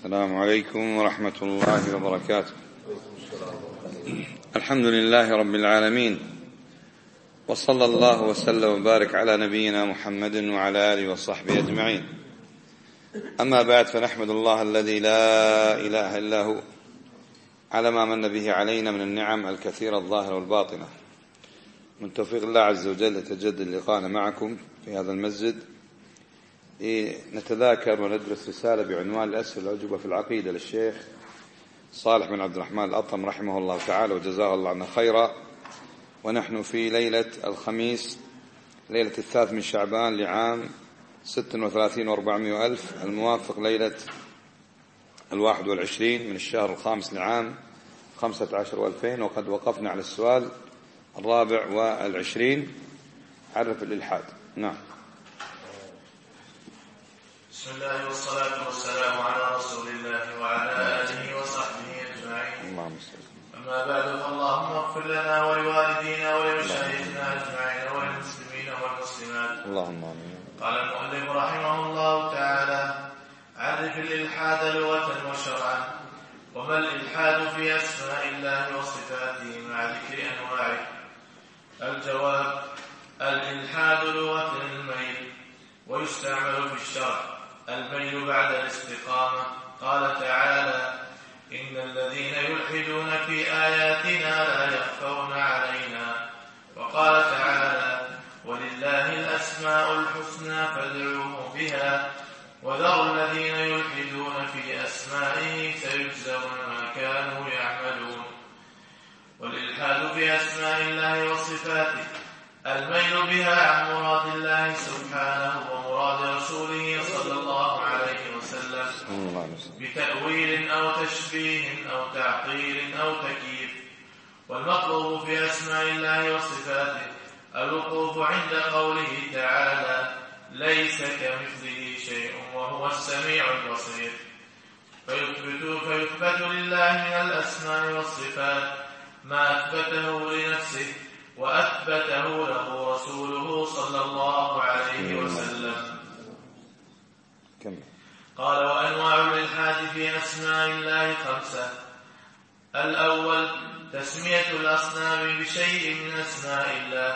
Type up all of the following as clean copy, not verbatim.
السلام عليكم ورحمة الله وبركاته. الحمد لله رب العالمين، وصلى الله وسلم وبارك على نبينا محمد وعلى آله وصحبه أجمعين. أما بعد، فنحمد الله الذي لا إله إلا هو على ما من به علينا من النعم الكثيرة الظاهرة والباطنة. من توفيق الله عز وجل يتجدد لقاءنا معكم في هذا المسجد، نتذاكر وندرس رسالة بعنوان الأسئلة والأجوبة في العقيدة للشيخ صالح بن عبد الرحمن الأطم رحمه الله تعالى وجزاه الله عنا خيرا. ونحن في ليلة الخميس، ليلة 3 من شعبان لعام 36 و400 ألف، الموافق ليلة 21 من الشهر الخامس لعام 15 و2000. وقد وقفنا على السؤال 24. عرف الإلحاد. نعم. بسم الله والصلاة والسلام على رسول الله وعلى آله وصحبه أجمعين. أما بعد، فاللهم اغفر لنا ولوالدينا ولمشايخنا أجمعين وللمسلمين والمسلمات. اللهم آمين. قال المؤلف رحمه الله تعالى: عرف الإلحاد لغة وشرعا. وما الإلحاد في أسماء الله وصفاته مع ذكر أنواعه؟ الجواب: الإلحاد لغة الميل، ويستعمل في الشرع الميل بعد الاستقامة. قال تعالى: إن الذين يلحدون في آياتنا لا يخفون علينا. وقال تعالى: ولله الأسماء الحسنى فادعوه بها وذروا الذين يلحدون في أسمائه سيجزون ما كانوا يعملون. والإلحاد في أسماء الله وصفاته الميل بها عن مراد الله سبحانه ومراد رسوله صلى الله عليه وسلم بتأويل أو تشبيه أو تعطيل أو تكييف. والمطلوب في أسماء الله وصفاته الوقوف عند قوله تعالى: ليس كمثله شيء وهو السميع البصير. فيثبت لله من الأسماء والصفات ما أثبته لنفسه وأثبته له رسوله صلى الله عليه وسلم. قال: وأنواع الإلحاد في أسماء الله 5. الأول: تسمية الأصنام بشيء من أسماء الله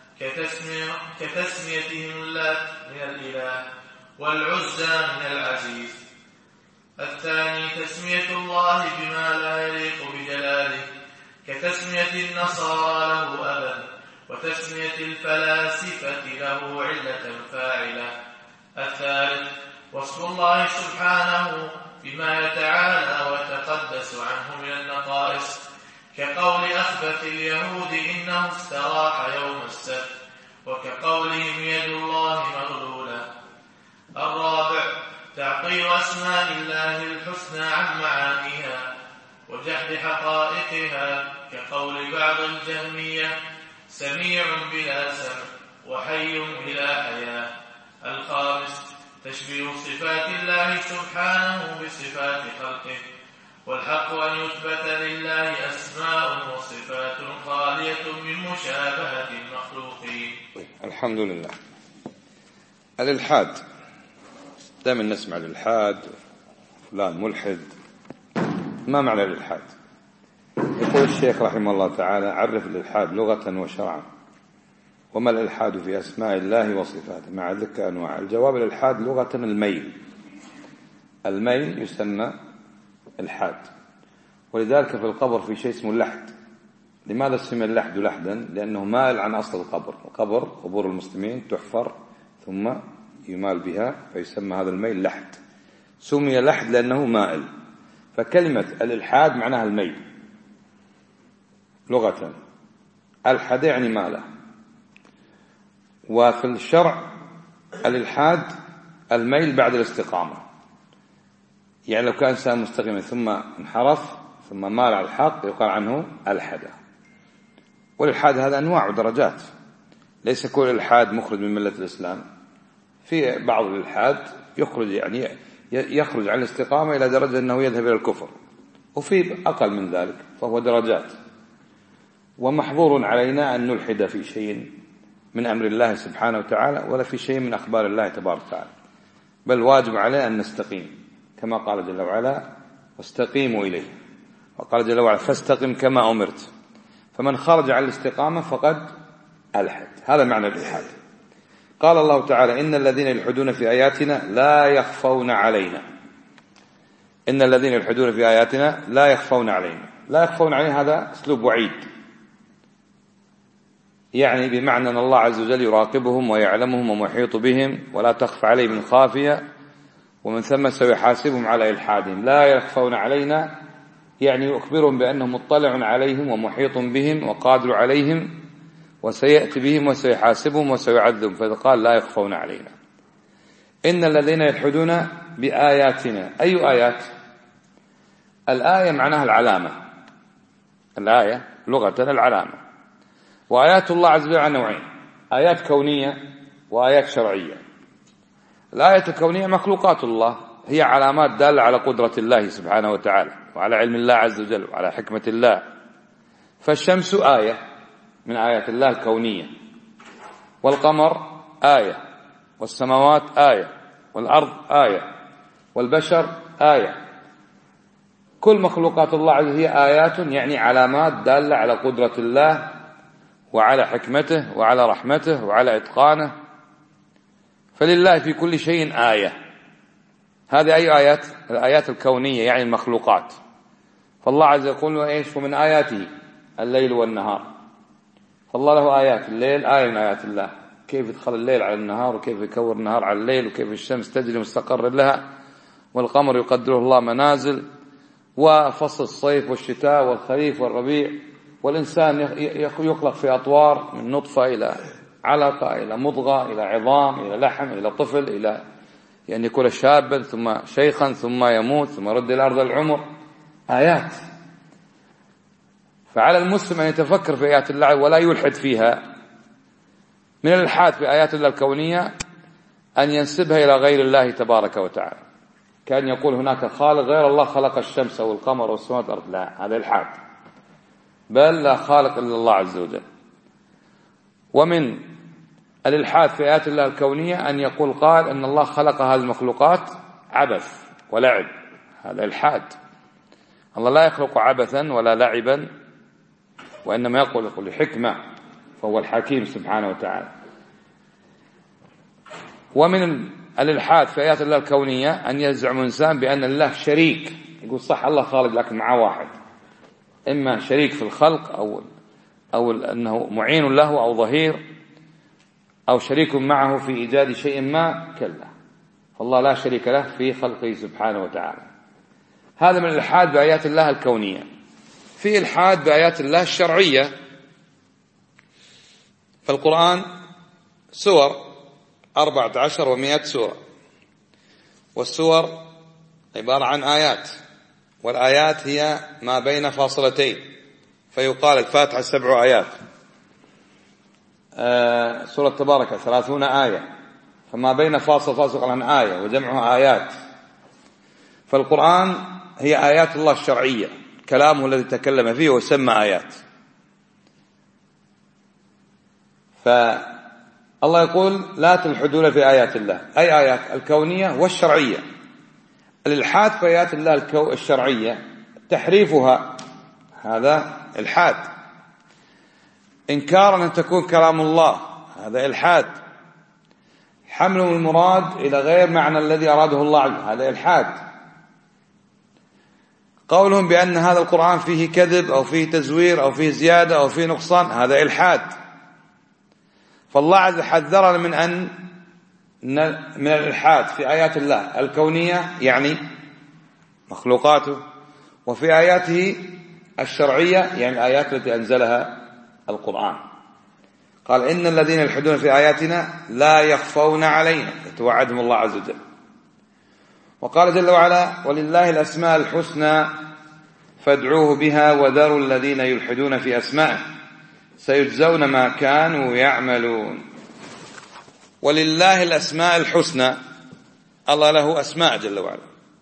كتسميتهم اللات من الإله والعزى من العزيز. الثاني: تسمية الله بما لا يليق بجلاله كتسمية النصارى له أبا وتسمية الفلاسفة له علة فاعلة. الثالث: وصف الله سبحانه بما يتعالى ويتقدس عنه من النقائص كقول أخبث اليهود إنه استراح يوم السبت وكقولهم يد الله مغلولة. الرابع: تعطيل أسماء الله الحسنى عن معانيها وجحد حقائقها كقول بعض الجهمية: سميع بلا سمع وحي بلا حياة. الخامس: تشبيه صفات الله سبحانه بصفات خلقه. والحق أن يثبت لله أسماء وصفات خالية من مشابهة المخلوقين. الحمد لله. الإلحاد، دائما نسمع الإلحاد، فلان ملحد. ما معنى الإلحاد؟ يقول الشيخ رحمه الله تعالى: عرف الإلحاد لغة وشرعا. وما الإلحاد في أسماء الله وصفاته مع ذكر أنواع. الجواب: الإلحاد لغة الميل. الميل يسمى إلحاد. ولذلك في القبر في شيء اسمه اللحد. لماذا سمي اللحد لحدا؟ لأنه مائل عن أصل القبر. القبر قبور المسلمين تحفر ثم يمال بها، فيسمى هذا الميل لحد. سمي لحد لأنه مائل. فكلمة الإلحاد معناها الميل لغة. الحد يعني ماله. وفي الشرع الإلحاد الميل بعد الاستقامة. يعني لو كان إنسان مستقيما ثم انحرف ثم مال على الحق يقال عنه ألحد. والإلحاد هذا أنواع ودرجات، ليس كل إلحاد مخرج من ملة الإسلام. في بعض الإلحاد يخرج عن الاستقامة إلى درجة أنه يذهب إلى الكفر، وفي أقل من ذلك، فهو درجات. ومحظور علينا أن نلحد في شيء من أمر الله سبحانه وتعالى ولا في شيء من أخبار الله تبارك وتعالى، بل واجب علينا أن نستقيم كما قال جل وعلا واستقيموا إليه، وقال جل وعلا فاستقم كما أمرت. فمن خرج عن الاستقامة فقد ألحد، هذا معنى الإلحاد. قال الله تعالى إن الذين يلحدون في آياتنا لا يخفون علينا. إن الذين يلحدون في آياتنا لا يخفون علينا. لا يخفون علينا هذا أسلوب وعيد، يعني بمعنى أن الله عز وجل يراقبهم ويعلمهم ومحيط بهم ولا تخفى عليه من خافية، ومن ثم سيحاسبهم على إلحادهم. لا يخفون علينا يعني يخبرهم بأنه مطلع عليهم ومحيط بهم وقادر عليهم وسيأتي بهم وسيحاسبهم وسيعذبهم، فإذا قال لا يخفون علينا. إن الذين يلحدون بآياتنا، أي آيات؟ الآية معناها العلامة، الآية لغة العلامة. وآيات الله عز وجل نوعين: آيات كونية وآيات شرعية. الآية الكونية مخلوقات الله، هي علامات دالة على قدرة الله سبحانه وتعالى وعلى علم الله عز وجل وعلى حكمة الله. فالشمس آية من آيات الله الكونية، والقمر آية، والسماوات آية، والأرض آية، والبشر آية. كل مخلوقات الله عز وجل هي آيات، يعني علامات دالة على قدرة الله وعلى حكمته وعلى رحمته وعلى إتقانه. فلله في كل شيء آية. هذه أي آيات؟ الآيات الكونية يعني المخلوقات. فالله عز وجل يقول إيش؟ ومن آياته الليل والنهار. فالله له آيات. الليل آية من آيات الله، كيف يدخل الليل على النهار، وكيف يكور النهار على الليل، وكيف الشمس تجري مستقر لها، والقمر يقدره الله منازل، وفصل الصيف والشتاء والخريف والربيع، والإنسان يخلق في أطوار من نطفة إلى علقة إلى مضغة إلى عظام إلى لحم إلى طفل إلى يعني يكون شابا ثم شيخا ثم يموت ثم يرد إلى أرض العمر. آيات. فعلى المسلم أن يتفكر في آيات الله ولا يلحد فيها. من الإلحاد في آيات الله الكونية أن ينسبها إلى غير الله تبارك وتعالى، كان يقول هناك خالق غير الله خلق الشمس والقمر والسماوات والأرض. لا، هذا إلحاد، بل لا خالق إلا الله عز وجل. ومن الإلحاد في آيات الله الكونية أن يقول قال أن الله خلق هذه المخلوقات عبث ولعب. هذا إلحاد. الله لا يخلق عبثا ولا لعبا، وإنما يقول لحكمة، فهو الحكيم سبحانه وتعالى. ومن الإلحاد في آيات الله الكونية أن يزعم إنسان بأن الله شريك. يقول صح الله خالق لكن معه واحد، إما شريك في الخلق أو أنه معين له أو ظهير أو شريك معه في إيجاد شيء ما. كلا، فالله لا شريك له في خلقه سبحانه وتعالى. هذا من الإلحاد بآيات الله الكونية. في إلحاد بآيات الله الشرعية. فالقرآن سور 14 و100 سورة، والسور عبارة عن آيات، والآيات هي ما بين فاصلتين. فيقال الفاتحة 7 آيات، سورة تبارك 30 آية، فما بين فاصل عن آية وجمعها آيات. فالقرآن هي آيات الله الشرعية، كلامه الذي تكلم فيه وسمى آيات. فالله يقول لا تلحدون في آيات الله، أي آيات الكونية والشرعية. الإلحاد في آيات الله الشرعية تحريفها، هذا إلحاد. إنكارا أن تكون كلام الله، هذا إلحاد. حمل المراد إلى غير معنى الذي أراده الله، هذا إلحاد. قولهم بأن هذا القرآن فيه كذب أو فيه تزوير أو فيه زيادة أو فيه نقصان، هذا إلحاد. فالله عز وجل حذرنا من الإلحاد في آيات الله الكونية يعني مخلوقاته، وفي آياته الشرعية يعني الآيات التي أنزلها القرآن. قال إن الذين يلحدون في آياتنا لا يخفون علينا، يتوعدهم الله عز وجل. وقال جل وعلا ولله الأسماء الحسنى فادعوه بها وذروا الذين يلحدون في أسمائه سيجزون ما كانوا يعملون. ولله الأسماء الحسنى، الله له أسماء جل وعلا،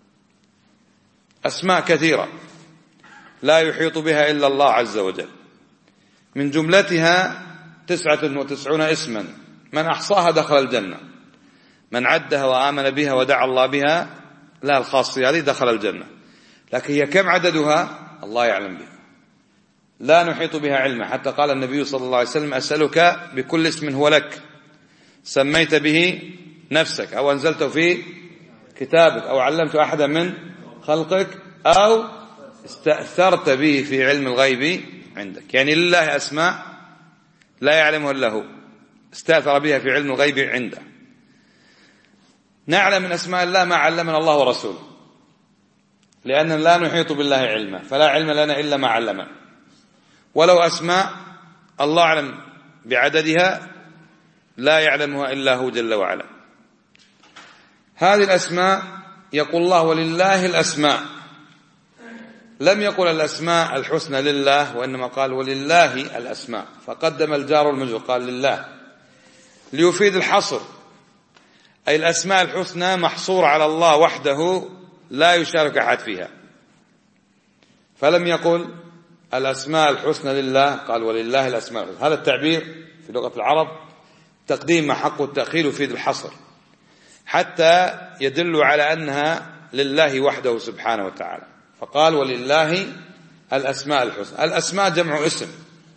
أسماء كثيرة لا يحيط بها إلا الله عز وجل. من جملتها 99 اسما، من أحصاها دخل الجنة، من عدها وآمن بها ودعا الله بها لا الخاصية هذه دخل الجنة، لكن هي كم عددها الله يعلم بها، لا نحيط بها علما. حتى قال النبي صلى الله عليه وسلم أسألك بكل اسم هو لك سميت به نفسك أو أنزلته في كتابك أو علمت أحدا من خلقك أو استأثرت به في علم الغيب عندك. يعني لله أسماء لا يعلمها إلا هو، استأثر بها في علم الغيب عنده. نعلم من أسماء الله ما علمنا الله ورسوله، لأننا لا نحيط بالله علما، فلا علم لنا إلا ما علمنا. ولو أسماء الله أعلم بعددها لا يعلمها إلا هو جل وعلا. هذه الأسماء يقول الله ولله الأسماء، لم يقل الأسماء الحسنى لله، وإنما قال ولله الأسماء، فقدم الجار والمجرور قال لله ليفيد الحصر، أي الأسماء الحسنى محصورة على الله وحده لا يشارك أحد فيها. فلم يقل الأسماء الحسنى لله، قال ولله الأسماء الحسنى. هذا التعبير في لغة العرب تقديم ما حقه التأخير يفيد الحصر، حتى يدل على أنها لله وحده سبحانه وتعالى. فقال ولله الأسماء الحسنى. الأسماء جمع اسم،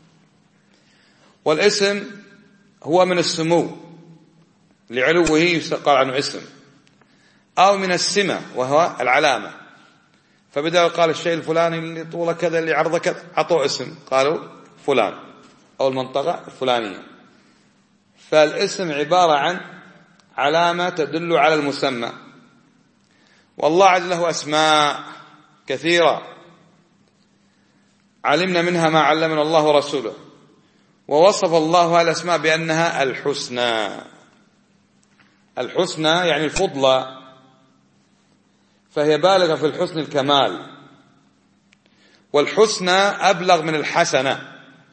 والاسم هو من السمو لعلوه يقال عنه اسم، أو من السمة وهو العلامة. فبدأ قال الشيء الفلاني اللي طوله كذا اللي عرضه كذا عطوه اسم، قالوا فلان أو المنطقة الفلانية. فالاسم عبارة عن علامة تدل على المسمى. والله عز له أسماء كثيرة علمنا منها ما علمنا الله ورسوله، ووصف الله الأسماء بأنها الحسنى. الحسنى يعني الفضلى، فهي بالغة في الحسن الكمال. والحسنى أبلغ من الحسنة،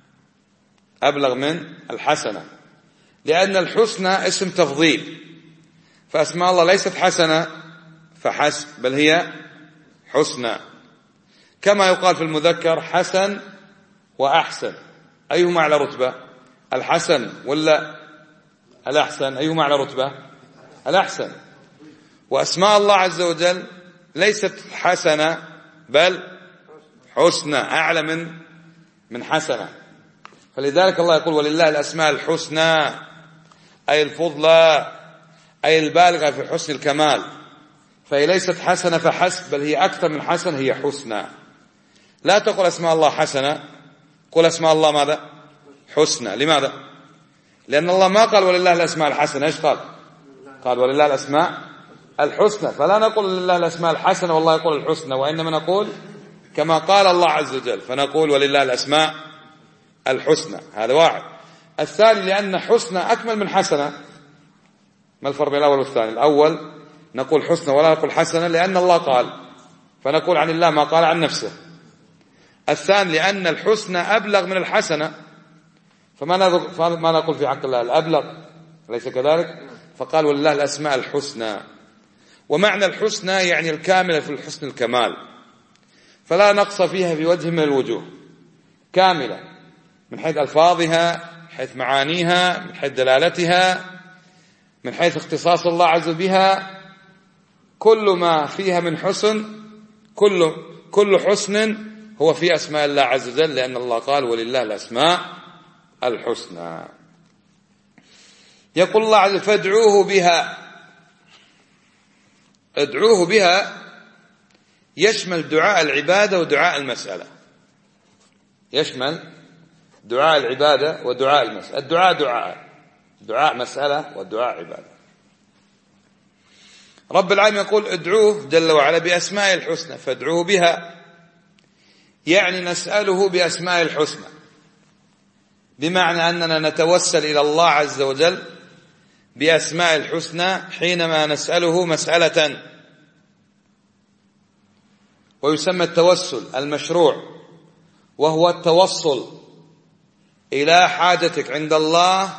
أبلغ من الحسنة، لأن الحسنى اسم تفضيل، فأسماء الله ليست حسنة فحسب، بل هي حسنى. كما يقال في المذكر حسن وأحسن، أيهما على رتبة؟ الحسن ولا الأحسن؟ أيهما على رتبة؟ الأحسن. وأسماء الله عز وجل ليست حسنة بل حسنى، أعلى من حسنة. فلذلك الله يقول ولله الأسماء الحسنى، أي الفضلى، أي البالغة في حسن الكمال. فهي ليست حسنة فحسب، بل هي أكثر من حسن، هي حسنى. لا تقول أسماء الله حسنة، قل أسماء الله ماذا؟ حسنى. لماذا؟ لأن الله ما قال ولله الأسماء الحسنة، إيش قال؟ قال ولله الأسماء الحسنى. فلا نقول لله الأسماء الحسنة والله يقول الحسنى، وإنما نقول كما قال الله عز وجل، فنقول ولله الأسماء الحسنى. هذا واحد. الثاني لأن حسنى أكمل من حسنة. ما الفرق بين الأول والثاني؟ الأول نقول حسنى ولا نقول حسنة لأن الله قال، فنقول عن الله ما قال عن نفسه. الثاني لأن الحسنى أبلغ من الحسنة، فما نقول في حق الله الأبلغ، أليس كذلك؟ فقال ولله الأسماء الحسنى. ومعنى الحسنى يعني الكاملة في الحسن الكمال، فلا نقص فيها في وجه من الوجوه، كاملة من حيث ألفاظها، من حيث معانيها، من حيث دلالتها، من حيث اختصاص الله عز وجل بها. كل ما فيها من حسن، كل حسن هو في أسماء الله عز وجل، لأن الله قال ولله الأسماء الحسنى. يقول الله عز وجل فادعوه بها. ادعوه بها يشمل دعاء العبادة ودعاء المسألة، يشمل دعاء العبادة ودعاء المسألة. الدعاء دعاء مسألة والدعاء عبادة. رب العالمين يقول ادعوه جل وعلا بأسماء الحسنى، فادعوه بها يعني نسأله بأسماء الحسنى، بمعنى أننا نتوسل إلى الله عز وجل بأسماء الحسنى حينما نسأله مسألة. ويسمى التوسل المشروع، وهو التوصل إلى حاجتك عند الله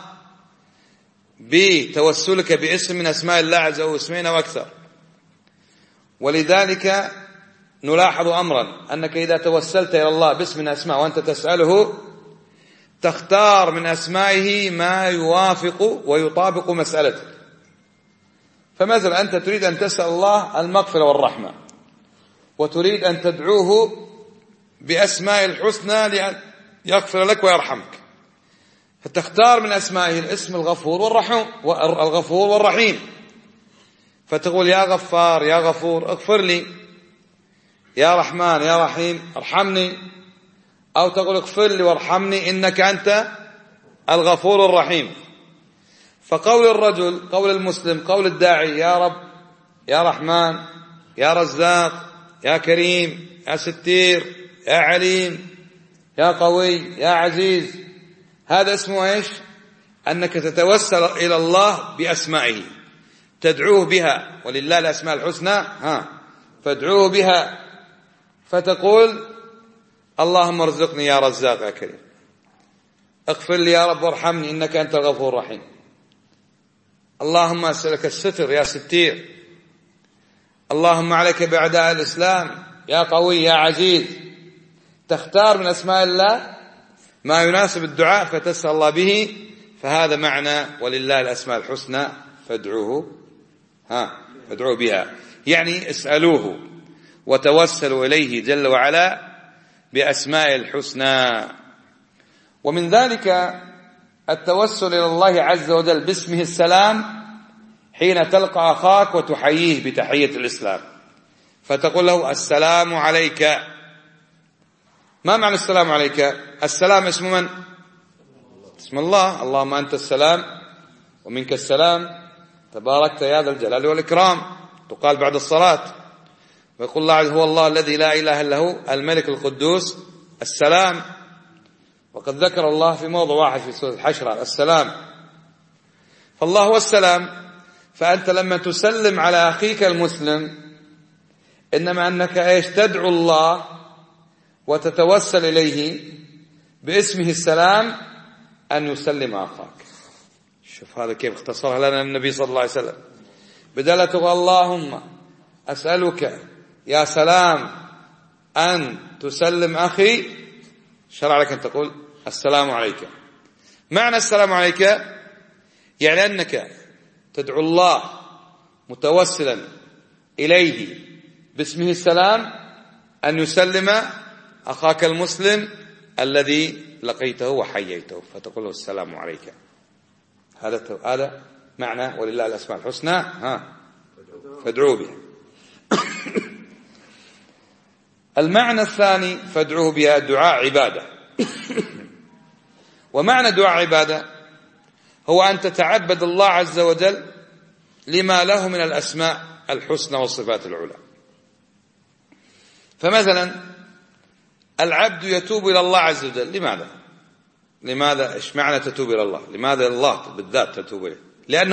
بتوسلك باسم من أسماء الله عز وجل، اسمين وأكثر. ولذلك نلاحظ أمرا، أنك إذا توسلت إلى الله باسم من أسماء وأنت تسأله، تختار من أسمائه ما يوافق ويطابق مسألتك. فمثلا أنت تريد أن تسأل الله المغفرة والرحمة، وتريد أن تدعوه بأسماء الحسنى لأن يغفر لك ويرحمك، فتختار من أسمائه الاسم الغفور والرحيم، فتقول يا غفار يا غفور اغفر لي، يا رحمن يا رحيم ارحمني، أو تقول اغفر لي وارحمني إنك أنت الغفور الرحيم. فقول الرجل، قول المسلم، قول الداعي يا رب يا رحمن يا رزاق يا كريم يا ستير يا عليم يا قوي يا عزيز، هذا اسمه ايش؟ أنك تتوسل إلى الله بأسمائه، تدعوه بها، ولله الأسماء الحسنى فادعوه بها، فتقول اللهم ارزقني يا رزاق يا كريم، اغفر لي يا رب وارحمني إنك أنت الغفور الرحيم، اللهم أسألك الستر يا ستير، اللهم عليك بأعداء الإسلام يا قوي يا عزيز. تختار من أسماء الله ما يناسب الدعاء فتسأل الله به، فهذا معنى ولله الأسماء الحسنى فادعوه فادعوه بها، يعني اسألوه وتوسلوا إليه جل وعلا بأسماء الحسنى. ومن ذلك التوسل إلى الله عز وجل باسمه السلام حين تلقى أخاك وتحييه بتحية الإسلام، فتقول له السلام عليك. ما معنى السلام عليك؟ السلام اسم من؟ اسم الله، اللهم أنت السلام ومنك السلام تباركت يا ذا الجلال والإكرام، تقال بعد الصلاة، ويقول الله هو الله الذي لا إله إلا هو الملك القدوس السلام، وقد ذكر الله في موضع واحد في سورة الحشر السلام، فالله هو السلام. فأنت لما تسلم على أخيك المسلم إنما أنك ايش؟ تدعو الله وتتوسل إليه باسمه السلام أن يسلم أخاك. شوف هذا كيف اختصرها لنا النبي صلى الله عليه وسلم، بدل تقول اللهم أسألك يا سلام أن تسلم أخي، شرع لك أن تقول السلام عليك. معنى السلام عليك يعني أنك تدعو الله متوسلا إليه باسمه السلام أن يسلم أخاك المسلم الذي لقيته وحييته، فتقول له السلام عليك. هذا معنى ولله الأسماء الحسنى فادعوه بها. المعنى الثاني فادعوه بها دعاء عبادة. ومعنى دعاء عبادة هو أن تتعبد الله عز وجل لما له من الأسماء الحسنى والصفات العلى. فمثلا العبد يتوب إلى الله عز وجل، لماذا إيش معنى تتوب إلى الله؟ لماذا الله بالذات تتوب إليه؟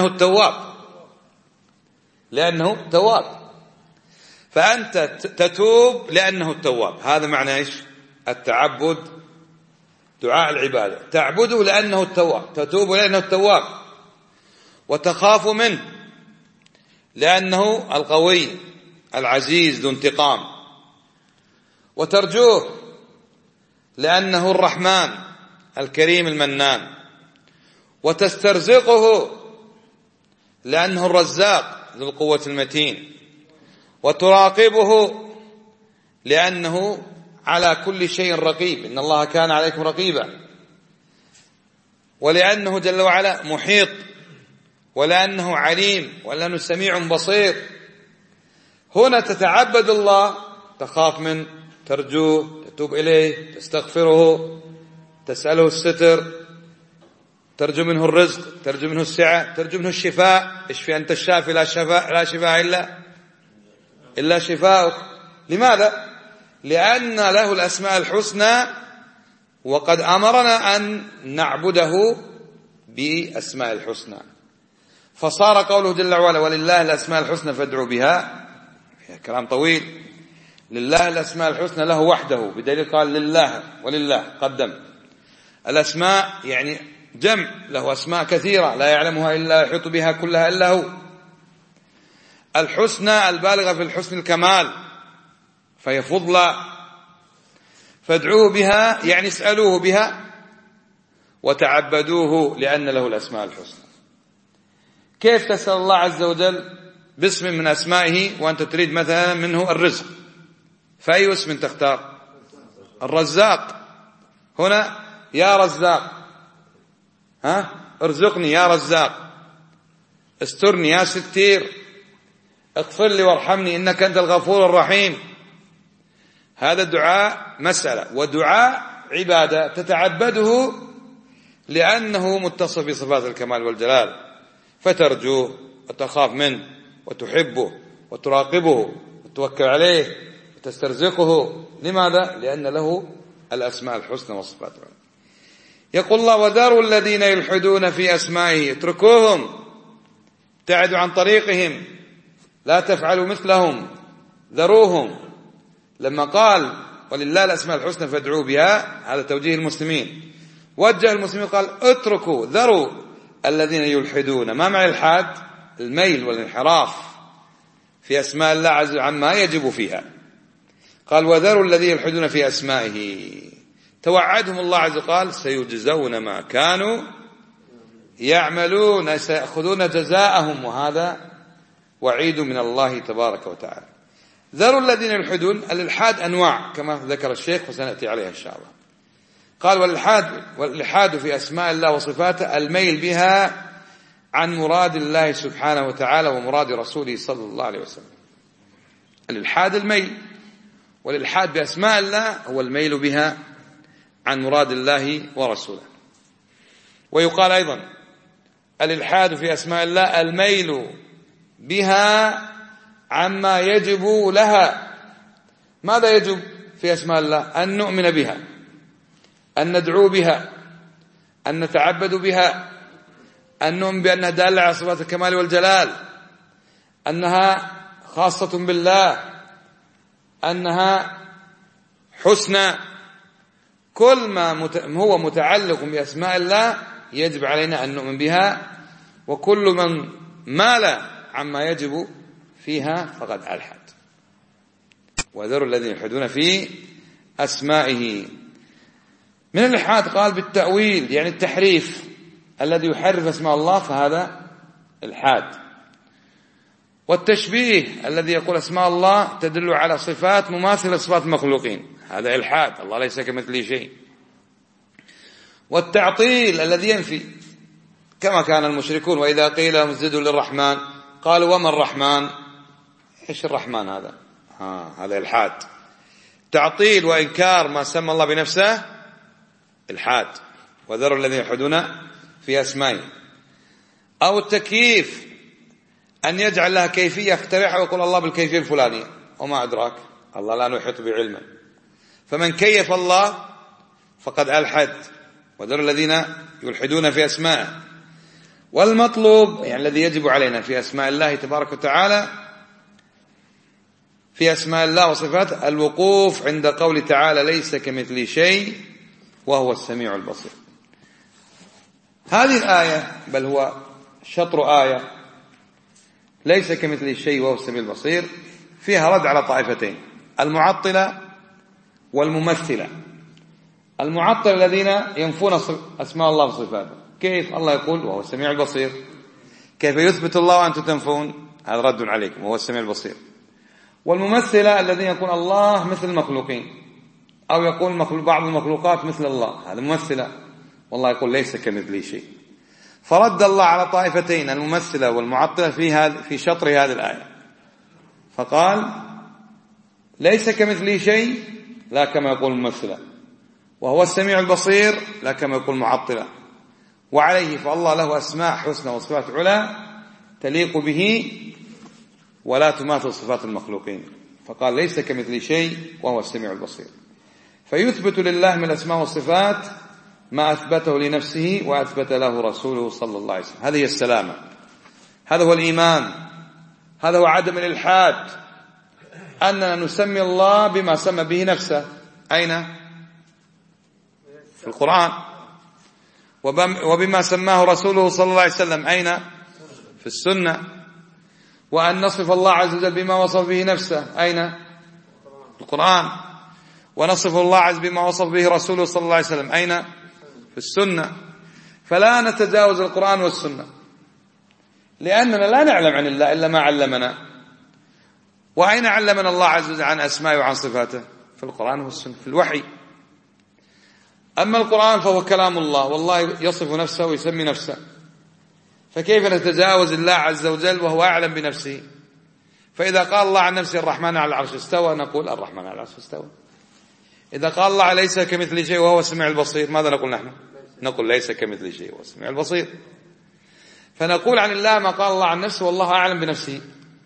لأنه تواب، فأنت تتوب لأنه التواب. هذا معنى إيش؟ التعبد، دعاء العبادة، تعبده لأنه التواب، تتوب لأنه التواب، وتخاف منه لأنه القوي العزيز ذو انتقام، وترجوه لأنه الرحمن الكريم المنان، وتسترزقه لأنه الرزاق ذو القوة المتين، وتراقبه لأنه على كل شيء رقيب، إن الله كان عليكم رقيبا، ولأنه جل وعلا محيط، ولأنه عليم، ولأنه سميع بصير. هنا تتعبد الله، تخاف منه، ترجوه، تتوب إليه، تستغفره، تسأله الستر، ترجو منه الرزق، ترجو منه السعة، ترجو منه الشفاء. اشفي أنت الشافي لا شفاء إلا شفاءك. لماذا؟ لأن له الأسماء الحسنى، وقد أمرنا أن نعبده بأسماء الحسنى. فصار قوله جل وعلا ولله الأسماء الحسنى فادعوا بها، كلام طويل. لله الأسماء الحسنى له وحده، بدليل قال لله ولله قدم. الأسماء يعني جمع، له أسماء كثيرة لا يعلمها إلا يحيط بها كلها إلا هو. الحسنى البالغة في الحسن الكمال، فهي فضلى. فادعوه بها يعني اسألوه بها، وتعبدوه لأن له الأسماء الحسنى. كيف تسأل الله عز وجل؟ باسم من أسمائه وأنت تريد مثلا منه الرزق، فأي اسم تختار؟ الرزاق. هنا يا رزاق، ارزقني يا رزاق، استرني يا ستير، اغفر لي وارحمني إنك أنت الغفور الرحيم. هذا الدعاء مسألة، ودعاء عبادة تتعبده لأنه متصف بصفات الكمال والجلال، فترجوه وتخاف منه وتحبه وتراقبه وتوكل عليه وتسترزقه. لماذا؟ لأن له الأسماء الحسنى والصفات العلى. يقول الله: وذروا الذين يلحدون في أسمائه، اتركوهم، ابتعدوا عن طريقهم، لا تفعلوا مثلهم، ذروهم. لما قال ولله الأسماء الحسنى فادعوا بها، هذا توجيه المسلمين. وجه المسلمين قال: اتركوا، ذروا الذين يلحدون. ما معنى الحاد؟ الميل والانحراف في أسماء الله عز وجل عما يجب فيها. قال: وذروا الذين يلحدون في أسمائه. توعدهم الله عز وجل قال: سيجزون ما كانوا يعملون، سيأخذون جزاءهم، وهذا وعيد من الله تبارك وتعالى. ذروا الذين يلحدون. الإلحاد أنواع كما ذكر الشيخ وسنأتي عليها إن شاء الله. قال: والإلحاد في أسماء الله وصفاته الميل بها عن مراد الله سبحانه وتعالى ومراد رسوله صلى الله عليه وسلم. الإلحاد الميل، والإلحاد بأسماء الله هو الميل بها عن مراد الله ورسوله. ويقال أيضا الإلحاد في أسماء الله الميل بها عما يجب لها. ماذا يجب في أسماء الله؟ أن نؤمن بها، أن ندعو بها، أن نتعبد بها، أن نؤمن بأنها دالة على صفات الكمال والجلال، أنها خاصة بالله، أنها حسنى. كل ما هو متعلق بأسماء الله يجب علينا أن نؤمن بها، وكل من مال عما يجب فيها فقد ألحد. وذروا الذين يلحدون في أسمائه. من الإلحاد قال بالتأويل، يعني التحريف الذي يحرف أسماء الله، فهذا إلحاد. والتشبيه الذي يقول أسماء الله تدل على صفات مماثلة لصفات المخلوقين، هذا إلحاد، الله ليس كمثله شيء. والتعطيل الذي ينفي، كما كان المشركون وإذا قيل لهم اسجدوا للرحمن قالوا وما الرحمن؟ إيش الرحمن هذا؟ هذا إلحاد. تعطيل وإنكار ما سمى الله بنفسه إلحاد. وذروا الذين يلحدون في أسمائه. أو التكييف، أن يجعل لها كيفية يخترعها ويقول الله بالكيفية الفلانية، وما أدراك، الله لا نحيط بعلمه. فمن كيف الله فقد ألحد. وذروا الذين يلحدون في أسمائه. والمطلوب، يعني الذي يجب علينا في أسماء الله تبارك وتعالى، في أسماء الله وصفاته، الوقوف عند قول تعالى ليس كمثله شيء وهو السميع البصير. هذه الآية، بل هو شطر آية، ليس كمثله شيء وهو السميع البصير، فيها رد على طائفتين: المعطلة والممثلة. المعطلة الذين ينفون أسماء الله وصفاته. كيف الله يقول وهو السميع البصير؟ كيف يثبت الله وأنتم تنفون؟ هذا رد عليكم، وهو السميع البصير. والممثلة الذين يقول الله مثل المخلوقين، أو يقول بعض المخلوقات مثل الله، هذا ممثلة، والله يقول ليس كمثله شيء. فرد الله على طائفتين، الممثلة والمعطلة، في شطر هذه الآية، فقال ليس كمثله شيء لا كما يقول الممثلة، وهو السميع البصير لا كما يقول المعطلة. وعليه فالله له أسماء حسنى وصفات علا تليق به ولا تماثل صفات المخلوقين، فقال ليس كمثله شيء وهو السميع البصير. فيثبت لله من الأسماء والصفات ما أثبته لنفسه وأثبت له رسوله صلى الله عليه وسلم. هذه هي السلامة، هذا هو الإيمان، هذا هو عدم الإلحاد، أننا نسمي الله بما سمى به نفسه. أين؟ في القرآن. وبما سماه رسوله صلى الله عليه وسلم. أين؟ في السنة. وأن نصف الله عز وجل بما وصف به نفسه. أين؟ في القرآن. ونصف الله عز بما وصف به رسوله صلى الله عليه وسلم. أين؟ في السنة. فلا نتجاوز القرآن والسنة، لأننا لا نعلم عن الله إلا ما علمنا. وأين علمنا الله عز وجل عن أسمائه وعن صفاته؟ في القرآن والسنة، في الوحي. أما القرآن فهو كلام الله، والله يصف نفسه ويسمي نفسه، فكيف نتجاوز الله عز وجل وهو أعلم بنفسه؟ فإذا قال الله عن نفسه الرحمن على العرش استوى، نقول الرحمن على العرش استوى. إذا قال الله ليس كمثل شيء وهو السميع البصير، ماذا نقول نحن؟ نقول ليس كمثل شيء وهو السميع البصير. فنقول عن الله ما قال الله عن نفسه والله أعلم بنفسه،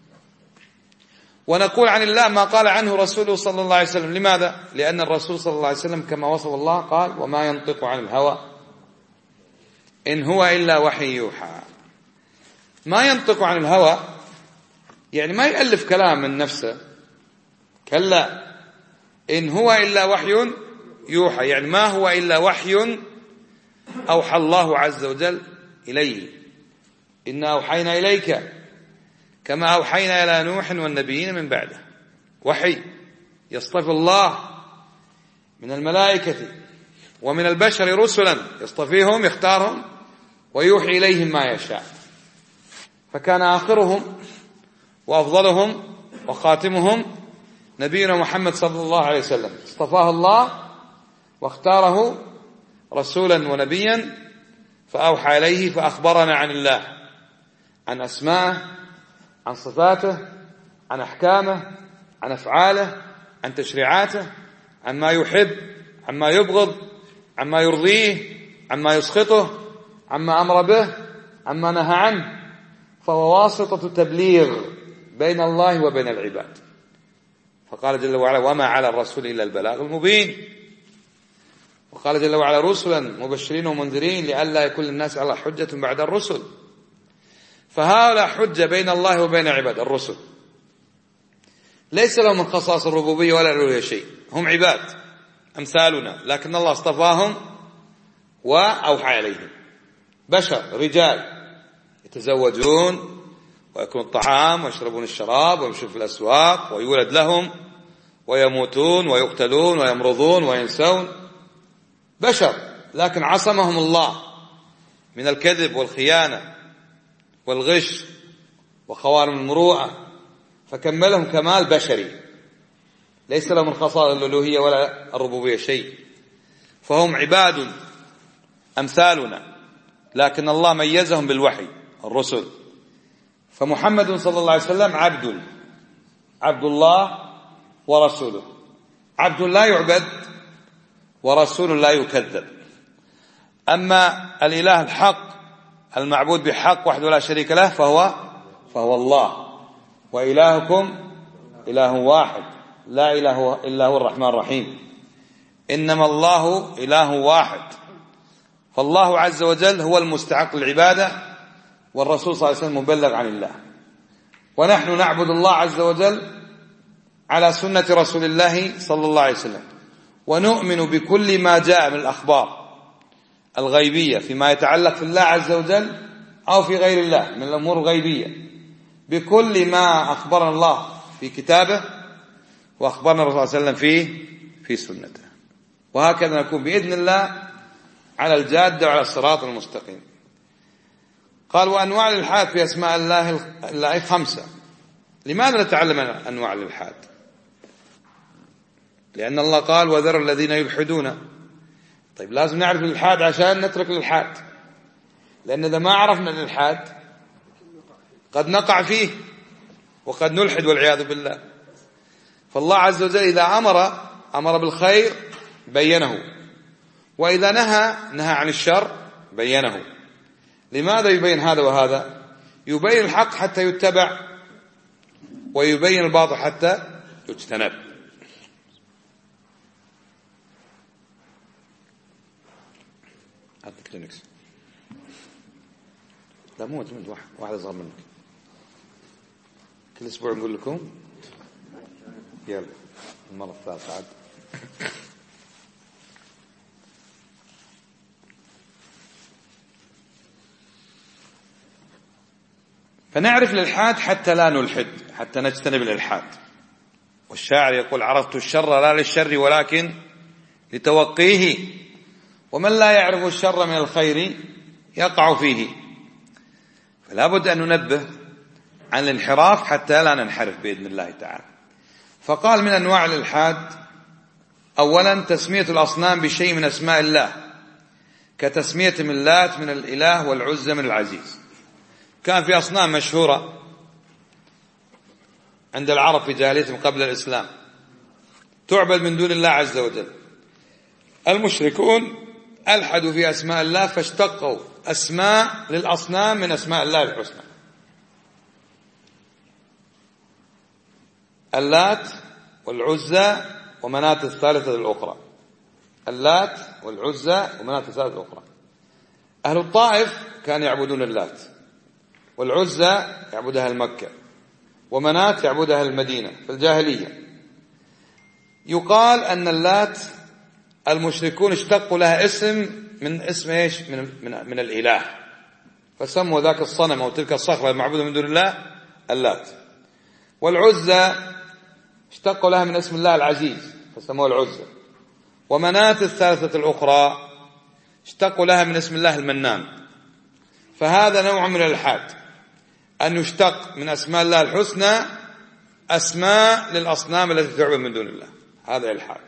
ونقول عن الله ما قال عنه رسوله صلى الله عليه وسلم. لماذا؟ لأن الرسول صلى الله عليه وسلم كما وصف الله قال: وما ينطق عن الهوى إن هو إلا وحي يوحى. ما ينطق عن الهوى يعني ما يألف كلام من نفسه، كلا، إن هو إلا وحي يوحى، يعني ما هو إلا وحي أوحى الله عز وجل إليه. إنا أوحينا إليك كما أوحينا إلى نوح والنبيين من بعده. وحي يصطفي الله من الملائكة ومن البشر رسلا، يصطفيهم يختارهم ويوحي إليهم ما يشاء. فكان آخرهم وأفضلهم وخاتمهم نبينا محمد صلى الله عليه وسلم، اصطفاه الله واختاره رسولا ونبيا، فأوحى إليه فأخبرنا عن الله، عن أسمائه، عن صفاته، عن أحكامه، عن أفعاله، عن تشريعاته، عن ما يحب، عن ما يبغض، عن ما يرضيه، عن ما يسخطه، عن ما أمر به، عن ما نهى عنه. فهو واسطة تبليغ بين الله وبين العباد. فقال جل وعلا: وما على الرسول إلا البلاغ المبين. وقال جل وعلا: رسلا مبشرين ومنذرين لئلا يكون للناس على حجة بعد الرسل. فهؤلاء حجة بين الله وبين عباد. الرسل ليس لهم من خصائص الربوبية ولا الألوهية شيء، هم عباد أمثالنا، لكن الله اصطفاهم وأوحى إليهم. بشر رجال يتزوجون ويأكلون الطعام ويشربون الشراب ويمشون في الأسواق ويولد لهم ويموتون ويقتلون ويمرضون وينسون. بشر، لكن عصمهم الله من الكذب والخيانة والغش وخوارم المروءة، فكملهم كمال بشري، ليس لهم من خصائص الألوهية ولا الربوبية شيء. فهم عباد أمثالنا، لكن الله ميزهم بالوحي، الرسل. فمحمد صلى الله عليه وسلم عبد الله ورسوله، عبد لا يعبد ورسول لا يكذب. أما الإله الحق المعبود بحق وحده لا شريك له فهو الله، وإلهكم إله واحد لا إله إلا هو الرحمن الرحيم. إنما الله إله واحد. فالله عز وجل هو المستحق للعبادة، والرسول صلى الله عليه وسلم مبلغ عن الله. ونحن نعبد الله عز وجل على سنة رسول الله صلى الله عليه وسلم، ونؤمن بكل ما جاء من الأخبار الغيبية فيما يتعلق في الله عز وجل أو في غير الله من الأمور الغيبية، بكل ما أخبرنا الله في كتابه وأخبرنا الرسول صلى الله عليه وسلم في سنته. وهكذا نكون بإذن الله على الجادة وعلى الصراط المستقيم. قال: وأنواع الإلحاد في أسماء الله 5. لماذا نتعلم أنواع الإلحاد؟ لأن الله قال: وذر الذين يلحدون. طيب لازم نعرف الإلحاد عشان نترك الإلحاد، لأن إذا ما عرفنا الإلحاد قد نقع فيه وقد نلحد والعياذ بالله. فالله عز وجل إذا أمر بالخير بينه، وإذا نهى عن الشر بينه. لماذا يبين هذا وهذا؟ يبين الحق حتى يتبع، ويبين الباطل حتى يجتنب. هاتك لينكس. لا مو واحد أصغر منك. كل أسبوع نقول لكم يلا المرة الثالثة عاد. فنعرف الإلحاد حتى لا نلحد، حتى نجتنب الإلحاد. والشاعر يقول: عرفت الشر لا للشر ولكن لتوقيه، ومن لا يعرف الشر من الخير يقع فيه. فلا بد أن ننبه عن الانحراف حتى لا ننحرف بإذن الله تعالى. فقال من أنواع الإلحاد أولا تسمية الأصنام بشيء من أسماء الله، كتسمية اللات من الإله والعزى من العزيز. كان في أصنام مشهورة عند العرب في جاهليتهم قبل الإسلام تعبد من دون الله عز وجل. المشركون ألحدوا في أسماء الله فاشتقوا أسماء للأصنام من أسماء الله الحسنى. اللات والعزى ومناة الثالثة الأخرى، اللات والعزى ومناة الثالثة الأخرى. أهل الطائف كانوا يعبدون اللات، والعزى يعبدها المكة، ومناة يعبدها المدينة في الجاهلية. يقال أن اللات المشركون اشتقوا لها اسم من اسم ايش؟ من الإله، فسموا ذاك الصنم أو تلك الصخرة المعبودة من دون الله اللات. والعزى اشتقوا لها من اسم الله العزيز فسموها العزى. ومناة الثالثة الأخرى اشتقوا لها من اسم الله المنان. فهذا نوع من الإلحاد، أن يشتق من أسماء الله الحسنى أسماء للأصنام التي تعبد من دون الله، هذا إلحاد.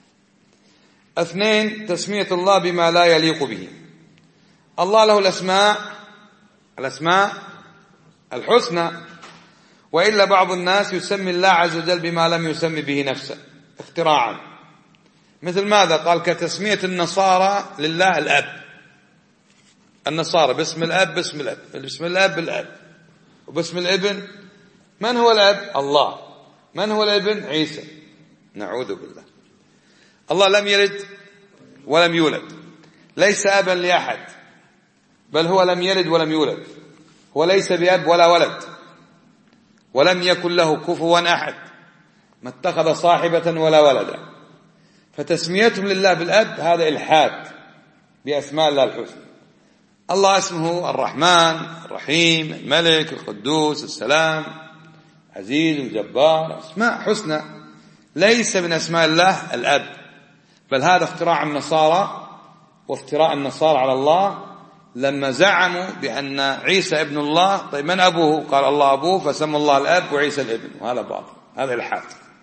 اثنين تسمية الله بما لا يليق به. الله له الأسماء الحسنى، وإلا بعض الناس يسمي الله عز وجل بما لم يسمي به نفسه اختراعا. مثل ماذا؟ قال كتسمية النصارى لله الأب، النصارى باسم الأب باسم الأب، باسم الأب بالأب، وباسم الابن من هو الأب؟ الله. من هو الابن؟ عيسى. نعوذ بالله. الله لم يلد ولم يولد، ليس أبا لأحد، بل هو لم يلد ولم يولد، هو ليس بأب ولا ولد، ولم يكن له كفوا أحد، ما اتخذ صاحبة ولا ولدا. فتسميتهم لله بالأب هذا إلحاد بأسماء الله الحسنى. الله اسمه الرحمن الرحيم الملك القدوس السلام عزيز الجبار، أسماء حسنى، ليس من أسماء الله الأب، بل هذا اختراع النصارى وافتراء النصارى على الله لما زعموا بأن عيسى ابن الله. طيب من أبوه؟ قال الله أبوه، فسمى الله الأب وعيسى الابن، وهذا باطل، هذا إلحاد.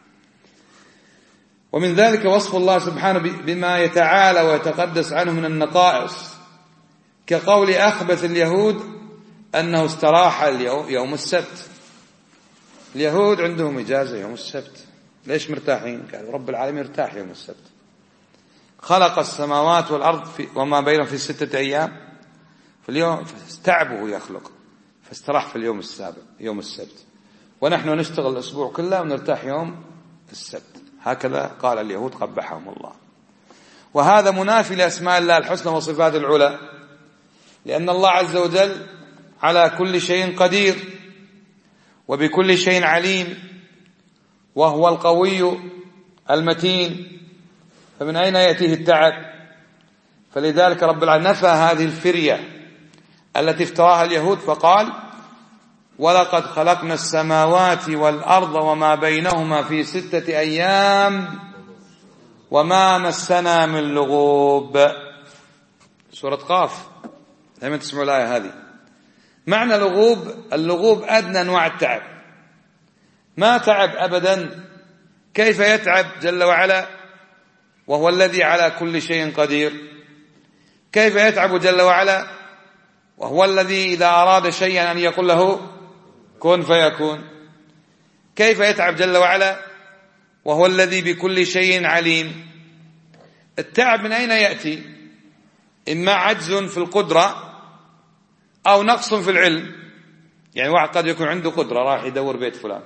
ومن ذلك وصف الله سبحانه بما يتعالى ويتقدس عنه من النقائص، كقول أخبث اليهود أنه استراح يوم السبت. اليهود عندهم إجازة يوم السبت، ليش مرتاحين؟ قالوا رب العالمين ارتاح يوم السبت، خلق السماوات والأرض وما بينهم في 6 أيام، في اليوم فاستعبه يخلق، فاستراح في اليوم السابع يوم السبت، ونحن نشتغل الأسبوع كله ونرتاح يوم السبت. هكذا قال اليهود قبحهم الله. وهذا منافي لأسماء الله الحسنى وصفات العلى، لأن الله عز وجل على كل شيء قدير وبكل شيء عليم، وهو القوي المتين، فمن أين يأتيه التعب؟ فلذلك رب العالمين نفى هذه الفرية التي افتراها اليهود فقال ولقد خلقنا السماوات والأرض وما بينهما في 6 أيام وما مسنا من لغوب. سورة قاف، دائما تسمعوا الآية هذه. معنى اللغوب أدنى أنواع التعب، ما تعب أبدا. كيف يتعب جل وعلا وهو الذي على كل شيء قدير؟ كيف يتعب جل وعلا وهو الذي إذا أراد شيئا أن يقول له كن فيكون؟ كيف يتعب جل وعلا وهو الذي بكل شيء عليم؟ التعب من أين يأتي؟ إما عجز في القدرة أو نقص في العلم. يعني واحد قد يكون عنده قدرة، راح يدور بيت فلان،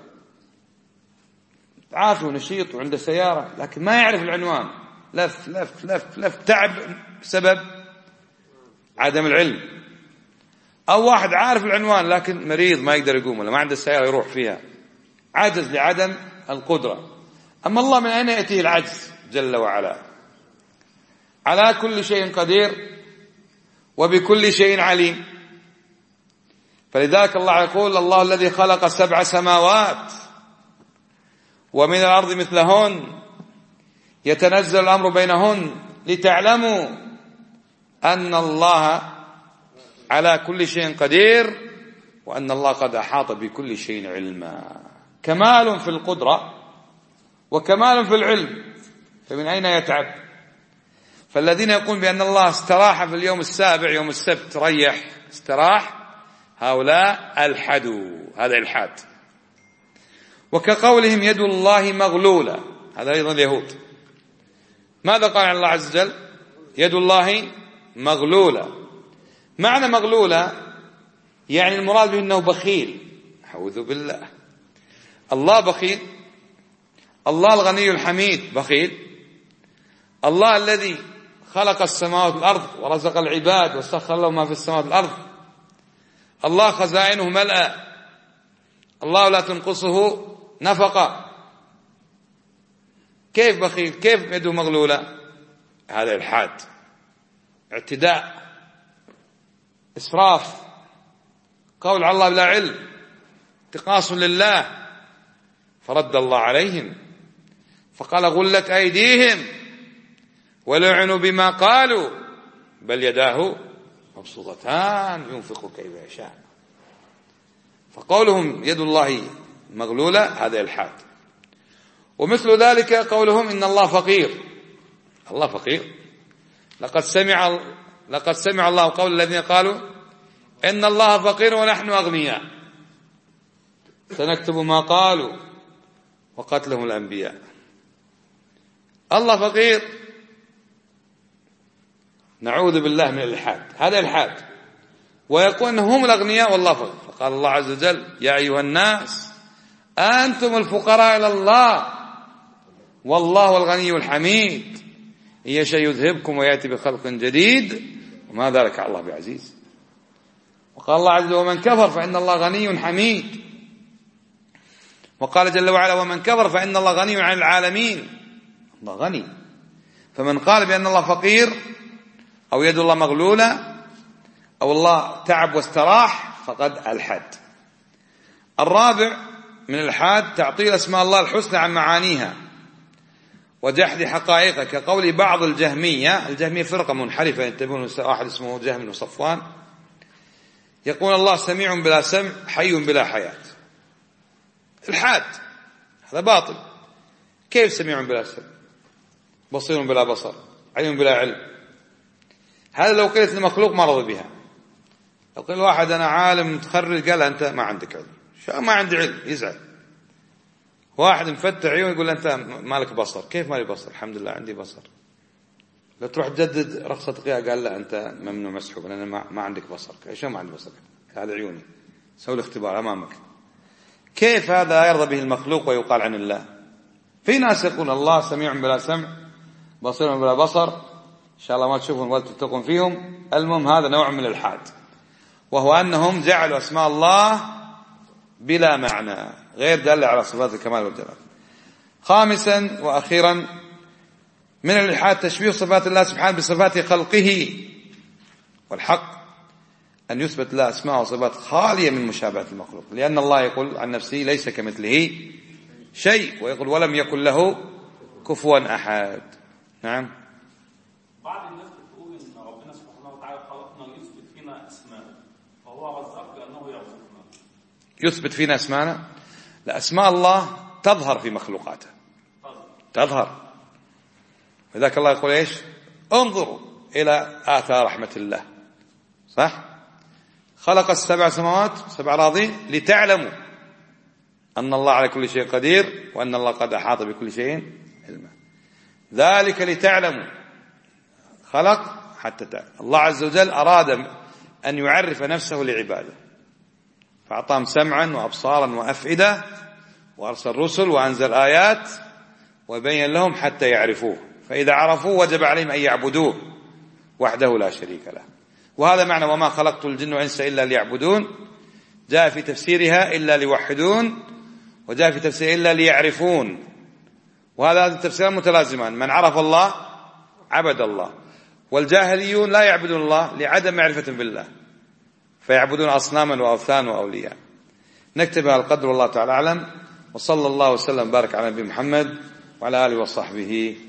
عافي ونشيط وعنده سيارة، لكن ما يعرف العنوان، لف لف لف لف، تعب بسبب عدم العلم. أو واحد عارف العنوان لكن مريض ما يقدر يقوم، ولا ما عنده السيارة يروح فيها، عجز لعدم القدرة. أما الله من أين يأتيه العجز جل وعلا؟ على كل شيء قدير وبكل شيء عليم. فلذلك الله يقول الله الذي خلق 7 سماوات ومن الأرض مثلهن يتنزل الأمر بينهن لتعلموا أن الله على كل شيء قدير وأن الله قد أحاط بكل شيء علما. كمال في القدرة وكمال في العلم، فمن أين يتعب؟ فالذين يقولون بأن الله استراح في اليوم السابع يوم السبت ريح استراح، هؤلاء ألحدوا، هذا إلحاد. وكقولهم يد الله مغلولة، هذا أيضا اليهود. ماذا قال عن الله عز وجل؟ يد الله مغلولة. معنى مغلولة يعني المراد به أنه بخيل. أعوذ بالله، الله بخيل؟ الله الغني الحميد بخيل؟ الله الذي خلق السماوات والأرض ورزق العباد وسخر لهم ما في السماوات والأرض، الله خزائنه ملأ، الله لا تنقصه نفقة، كيف بخيل؟ كيف يده مغلولة؟ هذا إلحاد، اعتداء، إسراف، قول على الله بلا علم، انتقاص لله. فرد الله عليهم فقال غلت أيديهم ولعنوا بما قالوا بل يداه مبسوطتان ينفق كيف يشاء. فقولهم يد الله مغلولة هذا إلحاد. ومثل ذلك قولهم إن الله فقير. الله فقير؟ لقد سمع الله قول الذين قالوا إن الله فقير ونحن أغنياء سنكتب ما قالوا وقتلهم الأنبياء. الله فقير؟ نعوذ بالله من الإلحاد، هذا إلحاد. ويقول إنهم هم الأغنياء والله فقير. فقال الله عز وجل يا أيها الناس أنتم الفقراء إلى الله والله الغني الحميد إن يشاء يذهبكم ويأتي بخلق جديد وما ذلك على الله بعزيز. وقال الله عز وجل ومن كفر فإن الله غني حميد. وقال جل وعلا ومن كفر فإن الله غني عن العالمين. الله غني. فمن قال بأن الله فقير أو يد الله مغلولة أو الله تعب واستراح فقد ألحد. الرابع من الإلحاد تعطيل أسماء الله الحسنى عن معانيها وجحد حقائقها، كقول بعض الجهمية فرقة منحرفة ينتبهون، واحد اسمه جهم بن صفوان يقول الله سميع بلا سمع حي بلا حياة. الحاد، هذا باطل. كيف سميع بلا سمع، بصير بلا بصر، علم بلا علم؟ هذا لو قلت المخلوق ما رضى بها. لو قل واحد أنا عالم متخرج قال أنت ما عندك علم، شو ما عندي علم يزعل. واحد مفتح عيون يقول أنت مالك بصر، كيف مالي بصر؟ الحمد لله عندي بصر. لو تروح تجدد رخصة قياء قال لا أنت ممنوع مسحوب لأن ما عندك بصر. شو ما عندي بصر؟ هذا عيوني، سوي الاختبار أمامك. كيف هذا يرضى به المخلوق ويقال عن الله؟ في ناس يقول الله سميع بلا سمع بصير بلا بصر، إن شاء الله ما تشوفون ولا تتقون فيهم. المهم هذا نوع من الإلحاد، وهو أنهم جعلوا أسماء الله بلا معنى غير دالة على صفات الكمال والجلال. خامسا وأخيرا من الإلحاد تشبيه صفات الله سبحانه بصفات خلقه. والحق أن يثبت له أسماء وصفات خالية من مشابهة المخلوق، لأن الله يقول عن نفسه ليس كمثله شيء، ويقول ولم يكن له كفوا أحد. نعم. بعض الناس بتقول إن ربنا سبحانه وتعالى خلقنا يثبت فينا أسماء، فهو رزق لأنه يرزقنا. يثبت فينا أسماءنا؟ لا، أسماء الله تظهر في مخلوقاته، تظهر. لذلك الله يقول إيش؟ انظروا إلى آثار رحمة الله. صح؟ خلق السبع سماوات 7 أراضين لتعلموا أن الله على كل شيء قدير وأن الله قد أحاط بكل شيء علما. ذلك لتعلموا، خلق حتى تعلم. الله عز وجل أراد أن يعرف نفسه لعباده فأعطاهم سمعا وأبصارا وأفئدة وأرسل رسل وأنزل آيات وبين لهم حتى يعرفوه، فإذا عرفوه وجب عليهم أن يعبدوه وحده لا شريك له. وهذا معنى وما خلقت الجن والإنس إلا ليعبدون. جاء في تفسيرها إلا ليوحدون، وجاء في تفسيرها إلا ليعرفون. وهذا التفسيران متلازمان، من عرف الله عبد الله، والجاهليون لا يعبدون الله لعدم معرفة بالله فيعبدون أصناما وأوثان وأولياء. نكتب هذا القدر والله تعالى أعلم، وصلى الله وسلم بارك على نبي محمد وعلى آله وصحبه